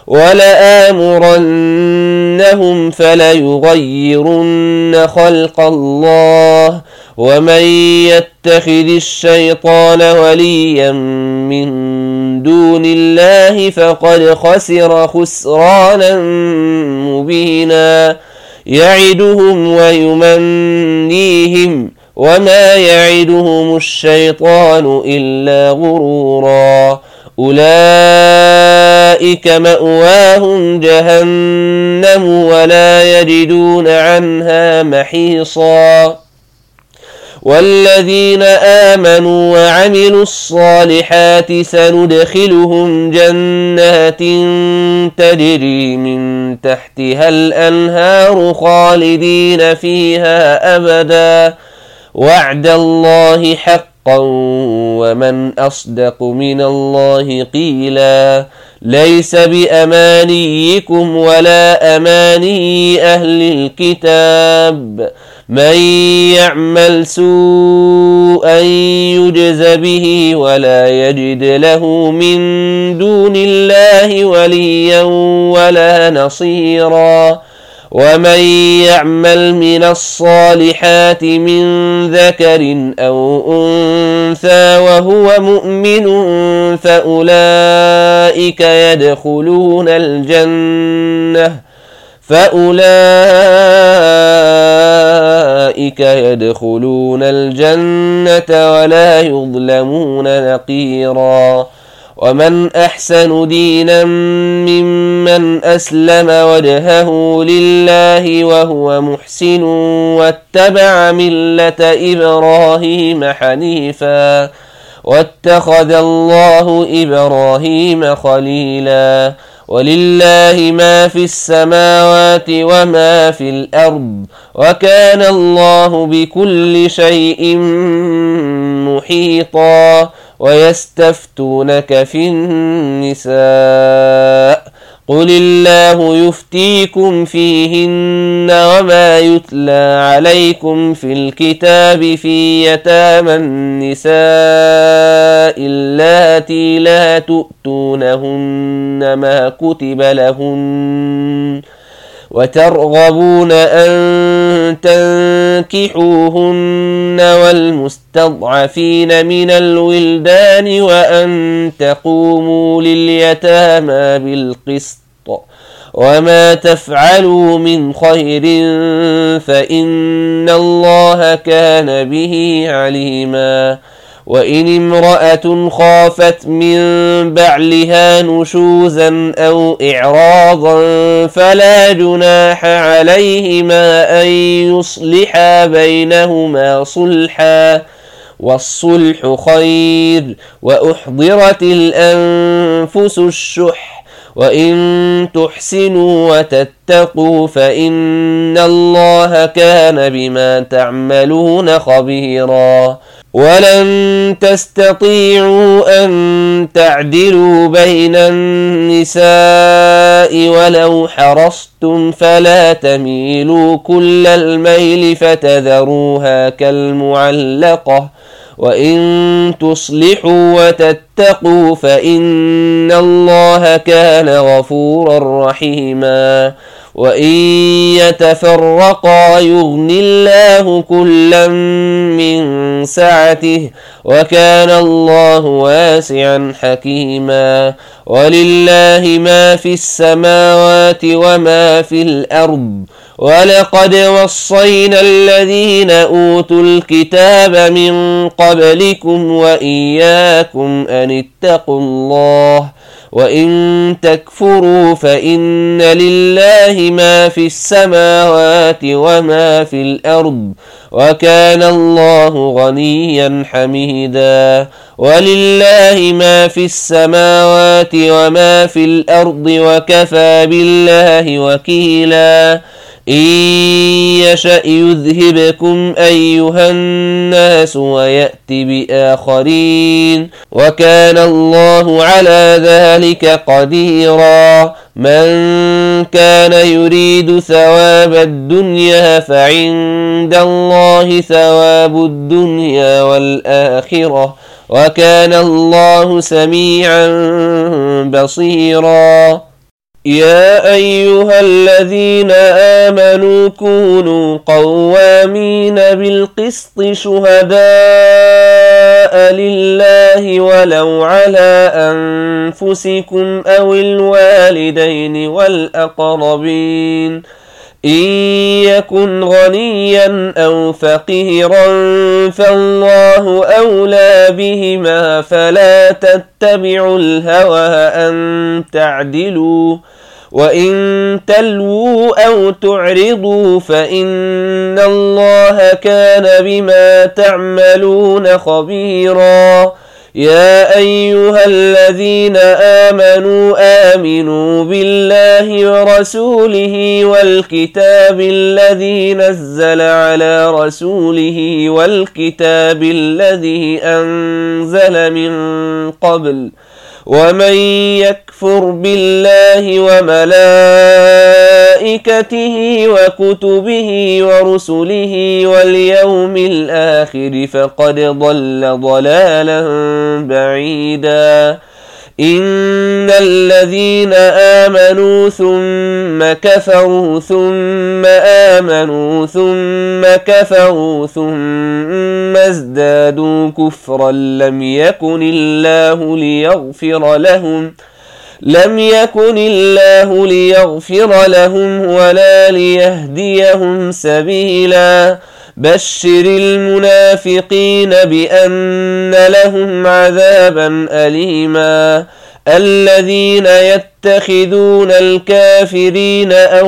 ولآمرنهم فليغيرن خلق الله ومن يتخذ الشيطان وليا من دون الله فقد خسر خسرانا مبينا. يعدهم ويمنيهم وما يعدهم الشيطان إلا غرورا أولئك مأواهم جهنم ولا يجدون عنها محيصا والذين آمنوا وعملوا الصالحات سندخلهم جنات تجري من تحتها الأنهار خالدين فيها أبدا وعد الله حقا ومن أصدق من الله قيلا ليس بأمانيكم ولا أماني أهل الكتاب من يعمل سوءا يجز به ولا يجد له من دون الله وليا ولا نصيرا ومن يعمل من الصالحات من ذكر أو أنثى وهو مؤمن فأولئك يدخلون الجنة فأولئك يدخلون الجنة ولا يظلمون نقيرا ومن أحسن دينا ممن أسلم وجهه لله وهو محسن واتبع ملة إبراهيم حنيفا واتخذ الله إبراهيم خليلا ولله ما في السماوات وما في الأرض وكان الله بكل شيء محيطا ويستفتونك في النساء قل الله يفتيكم فيهن وما يتلى عليكم في الكتاب في يتامى النساء اللاتي لا تؤتونهن ما كتب لهن وترغبون أن تنكحوهن والمستضعفين من الولدان وأن تقوموا لليتامى بالقسط وما تفعلوا من خير فإن الله كان به عليما وإن امرأة خافت من بعلها نشوزا أو إعراضا فلا جناح عليهما أن يصلحا بينهما صلحا والصلح خير وأحضرت الأنفس الشح وإن تحسنوا وتتقوا فإن الله كان بما تعملون خبيرا ولن تستطيعوا أن تعدلوا بين النساء ولو حرصتم فلا تميلوا كل الميل فتذروها كالمعلقة وإن تصلحوا وتتقوا فإن الله كان غفورا رحيما وإن يتفرقا يغن الله كلا من سعته وكان الله واسعا حكيما ولله ما في السماوات وما في الأرض ولقد وصينا الذين أوتوا الكتاب من قبلكم وإياكم أن اتقوا الله وإن تكفروا فإن لله ما في السماوات وما في الأرض وكان الله غنيا حميدا ولله ما في السماوات وما في الأرض وكفى بالله وكيلا إن يشأ يذهبكم أيها الناس ويأت بآخرين وكان الله على ذلك قديرا من كان يريد ثواب الدنيا فعند الله ثواب الدنيا والآخرة وكان الله سميعا بصيرا يا أيها الذين آمنوا كونوا قوامين بالقسط شهداء لله ولو على أنفسكم أو الوالدين والأقربين إن يكن غنيا أو فقيرا فالله أولى بهما فلا تتبعوا الهوى أن تعدلوا وإن تلووا أو تعرضوا فإن الله كان بما تعملون خبيرا. يا أيها الذين آمنوا آمنوا بالله ورسوله والكتاب الذي نزل على رسوله والكتاب الذي أنزل من قبل ومن يكفر بالله وملائكته وكتبه ورسله واليوم الآخر فقد ضل ضلالا بعيدا. إن الذين آمنوا ثم كفروا ثم آمنوا ثم كفروا ثم ازدادوا كفرا لم يكن الله ليغفر لهم لم يكن الله ليغفر لهم ولا ليهديهم سبيلا. بشر المنافقين بأن لهم عذابا أليما. الذين يتخذون الكافرين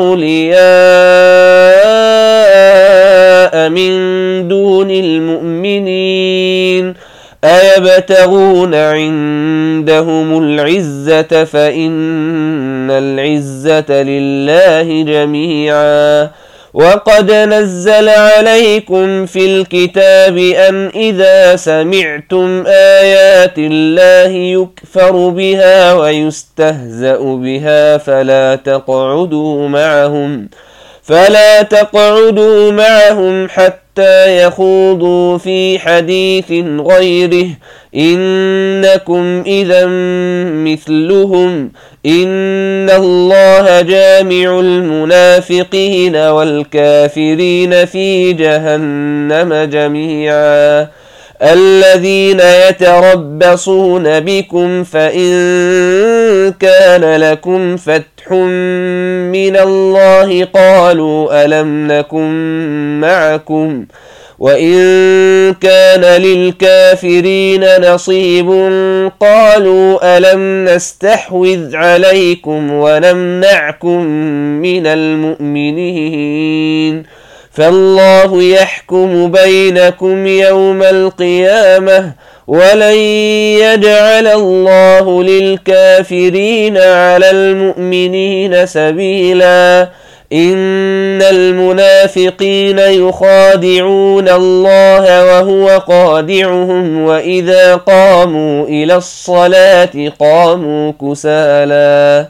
أولياء من دون المؤمنين أيبتغون عندهم العزة فإن العزة لله جميعا. وقد نزل عليكم في الكتاب أن إذا سمعتم آيات الله يكفر بها ويستهزأ بها فلا تقعدوا معهم فلا تقعدوا معهم حتى يخوضوا في حديث غيره إنكم إذا مثلهم إن الله جامع المنافقين والكافرين في جهنم جميعا. الذين يتربصون بكم فإن كان لكم فتح من الله قالوا ألم نكن معكم وإن كان للكافرين نصيب قالوا ألم نستحوذ عليكم ونمنعكم من المؤمنين فالله يحكم بينكم يوم القيامة ولن يجعل الله للكافرين على المؤمنين سبيلا. إن المنافقين يخادعون الله وهو خادعهم وإذا قاموا إلى الصلاة قاموا كسالى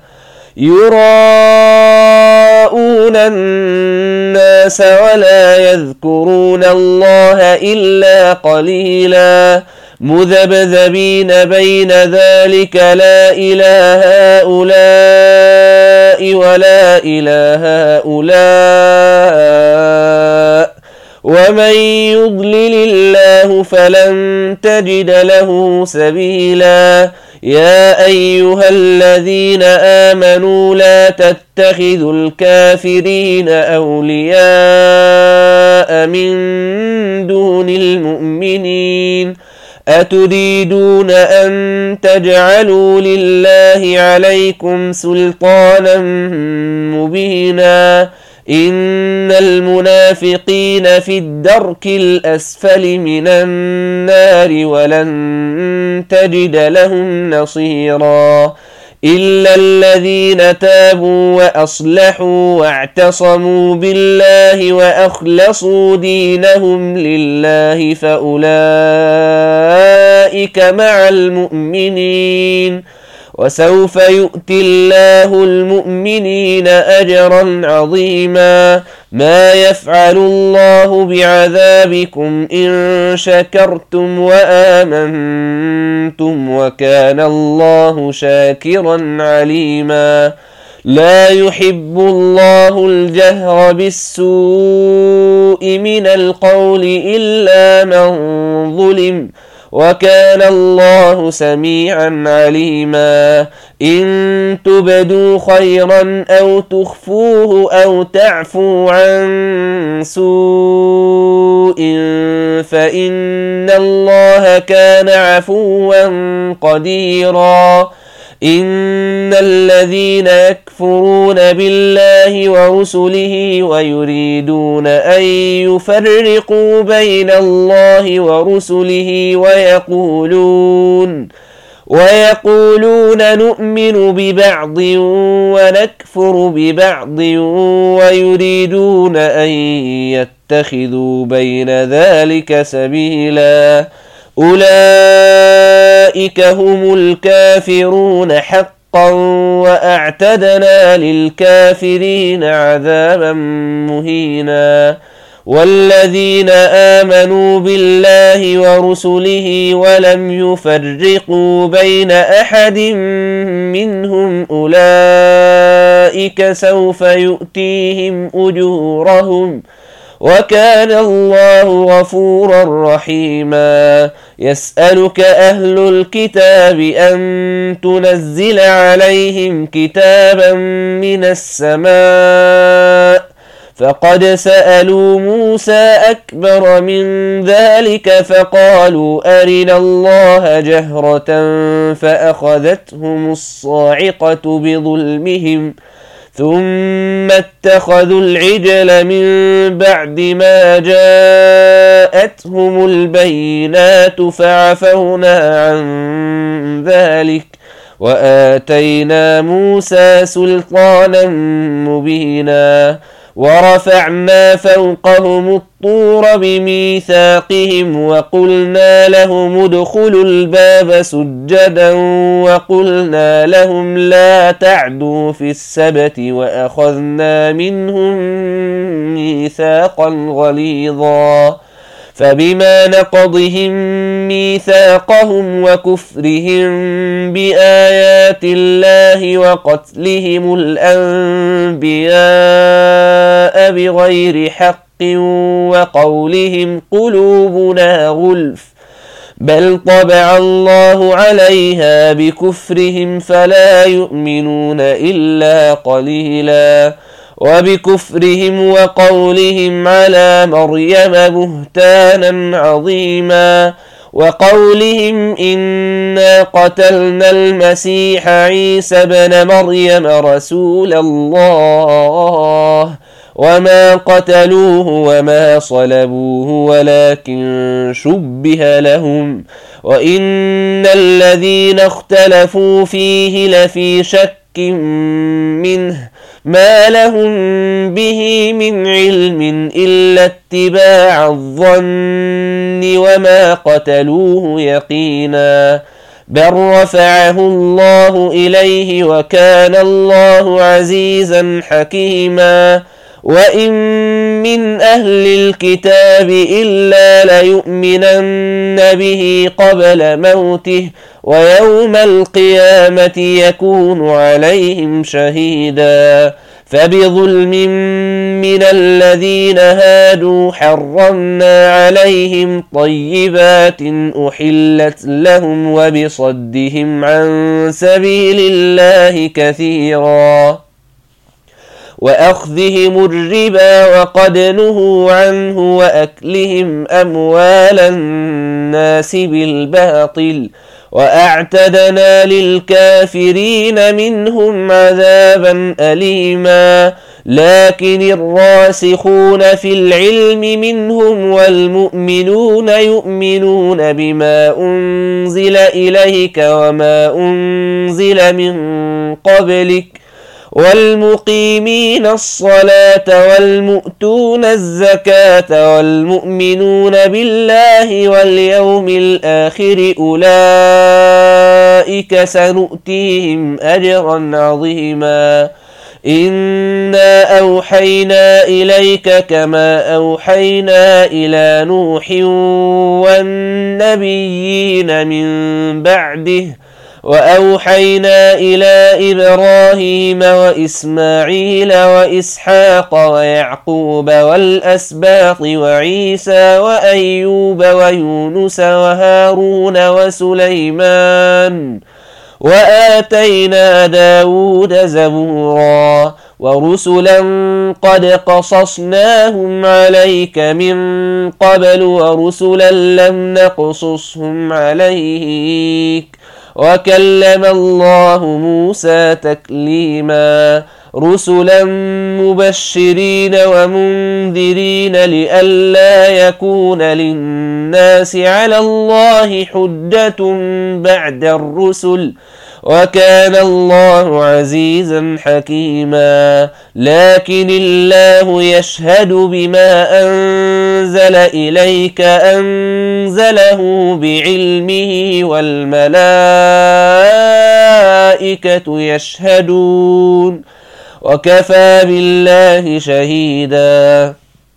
يراءون الناس ولا يذكرون الله إلا قليلا مذبذبين بين ذلك لا إله هؤلاء ولا إله هؤلاء ومن يضلل الله فلن تجد له سبيلا. يا أيها الذين آمنوا لا تتخذوا الكافرين أولياء من دون المؤمنين أتريدون أن تجعلوا لله عليكم سلطانا مبينا. إن المنافقين في الدرك الأسفل من النار ولن تجد لهم نصيرا. إلا الذين تابوا وأصلحوا واعتصموا بالله وأخلصوا دينهم لله فأولئك مع المؤمنين وسوف يؤتي الله المؤمنين أجرا عظيما. ما يفعل الله بعذابكم إن شكرتم وآمنتم وكان الله شاكرا عليما. لا يحب الله الجهر بالسوء من القول إلا من ظلم وكان الله سميعا عليما. إن تبدوا خيرا أو تخفوه أو تعفو عن سوء فإن الله كان عفوا قديرا. إن الذين يكفرون بالله ورسله ويريدون أن يفرقوا بين الله ورسله ويقولون ويقولون نؤمن ببعض ونكفر ببعض ويريدون أن يتخذوا بين ذلك سبيلا أولئك هم الكافرون حقا وأعتدنا للكافرين عذابا مهينا. والذين آمنوا بالله ورسله ولم يفرقوا بين أحد منهم أولئك سوف يؤتيهم أجورهم وكان الله غفورا رحيما. يسألك أهل الكتاب أن تنزل عليهم كتابا من السماء فقد سألوا موسى أكبر من ذلك فقالوا أرنا الله جهرة فأخذتهم الصاعقة بظلمهم ثم اتخذوا العجل من بعد ما جاءتهم البينات فعفونا عن ذلك وآتينا موسى سلطانا مبينا. ورفعنا فوقهم الطور بميثاقهم وقلنا لهم ادخلوا الباب سجدا وقلنا لهم لا تعدوا في السبت وأخذنا منهم ميثاقا غليظا. فبما نقضهم ميثاقهم وكفرهم بآيات الله وقتلهم الأنبياء بغير حق وقولهم قلوبنا غلف بل طبع الله عليها بكفرهم فلا يؤمنون إلا قليلا. وبكفرهم وقولهم على مريم بهتانا عظيما وقولهم إنا قتلنا المسيح عيسى بن مريم رسول الله وما قتلوه وما صلبوه ولكن شبه لهم وإن الذين اختلفوا فيه لفي شك منه ما لهم به من علم إلا اتباع الظن وما قتلوه يقينا بل رفعه الله إليه وكان الله عزيزا حكيما. وإن من أهل الكتاب إلا ليؤمنن به قبل موته ويوم القيامة يكون عليهم شهيدا. فبظلم من الذين هادوا حرمنا عليهم طيبات أحلت لهم وبصدهم عن سبيل الله كثيرا وأخذهم الربا وقد نهوا عنه وأكلهم أموال الناس بالباطل وأعتدنا للكافرين منهم عذابا أليما. لكن الراسخون في العلم منهم والمؤمنون يؤمنون بما أنزل إليك وما أنزل من قبلك والمقيمين الصلاة والمؤتون الزكاة والمؤمنون بالله واليوم الآخر أولئك سنؤتيهم أجرا عظيما. إنا أوحينا إليك كما أوحينا إلى نوح والنبيين من بعده وأوحينا إلى إبراهيم وإسماعيل وإسحاق ويعقوب والأسباط وعيسى وأيوب ويونس وهارون وسليمان وآتينا داود زبورا ورسلا قد قصصناهم عليك من قبل ورسلا لم نقصصهم عليك وكلم الله موسى تكليما رسلا مبشرين ومنذرين لئلا يكون للناس على الله حجة بعد الرسل وكان الله عزيزا حكيما لكن الله يشهد بما أنزل إليك أنزله بعلمه والملائكة يشهدون وكفى بالله شهيدا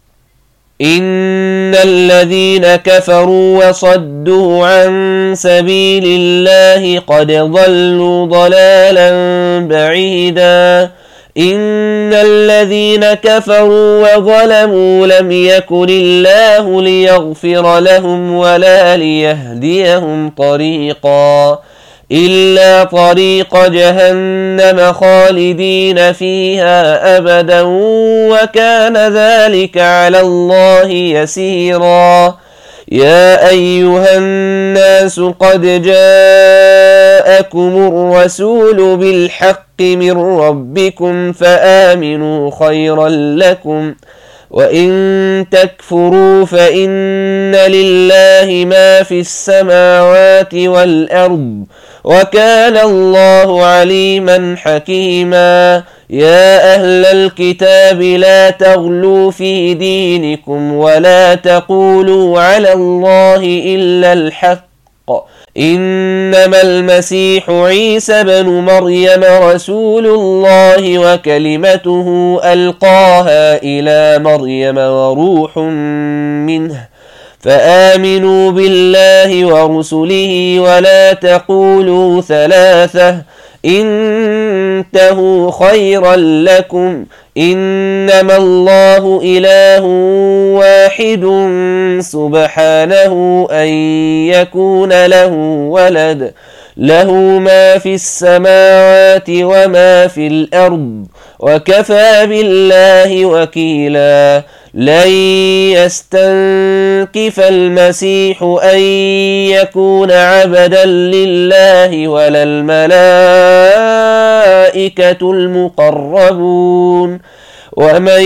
إن الذين كفروا وصدوا عن سبيل الله قد ضلوا ضلالا بعيدا إن الذين كفروا وظلموا لم يكن الله ليغفر لهم ولا ليهديهم طريقا إلا طريق جهنم خالدين فيها أبدا وكان ذلك على الله يسيرا يا أيها الناس قد جاءكم الرسول بالحق من ربكم فآمنوا خيرا لكم وإن تكفروا فإن لله ما في السماوات والأرض وكان الله عليما حكيما يا أهل الكتاب لا تغلوا في دينكم ولا تقولوا على الله إلا الحق إنما المسيح عيسى بن مريم رسول الله وكلمته ألقاها إلى مريم وروح منه فآمنوا بالله ورسله ولا تقولوا ثلاثة انتهوا خيرا لكم إنما الله إله واحد سبحانه أن يكون له ولد له ما في السماوات وما في الأرض وكفى بالله وكيلا لن يستنكف المسيح أن يكون عبدا لله ولا الملائكة المقربون ومن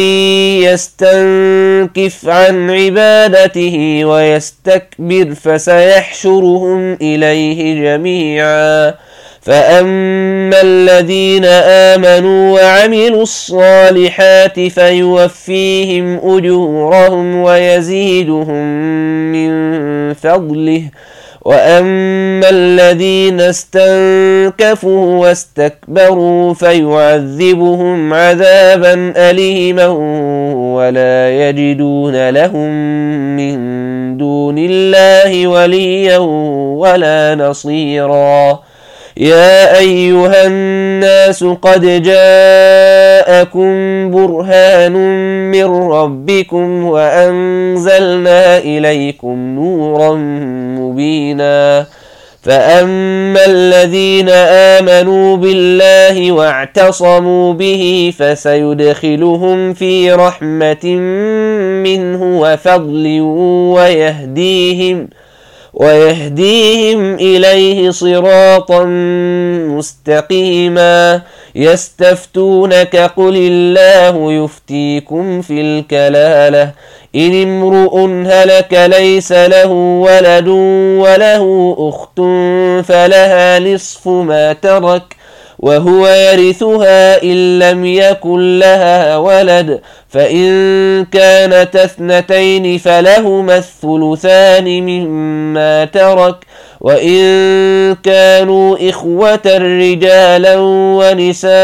يستنكف عن عبادته ويستكبر فسيحشرهم إليه جميعا فأما الذين آمنوا وعملوا الصالحات فيوفيهم أجورهم ويزيدهم من فضله وأما الذين استنكفوا واستكبروا فيعذبهم عذابا أليما ولا يجدون لهم من دون الله وليا ولا نصيرا يا أيها الناس قد جاءكم برهان من ربكم وأنزلنا إليكم نورا مبينا فأما الذين آمنوا بالله واعتصموا به فسيدخلهم في رحمة منه وفضل ويهديهم ويهديهم إليه صراطا مستقيما يستفتونك قل الله يفتيكم في الكلالة إن امرؤ هلك ليس له ولد وله أخت فلها نصف ما ترك وهو يرثها إن لم يكن لها ولد فإن كانت اثنتين فلهما الثلثان مما ترك وإن كانوا إخوة رجالا ونساء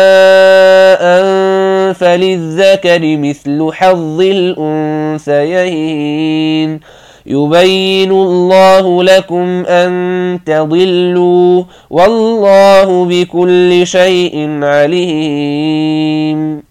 فللذكر مثل حظ الأنثيين يبين الله لكم أن تضلوا والله بكل شيء عليم.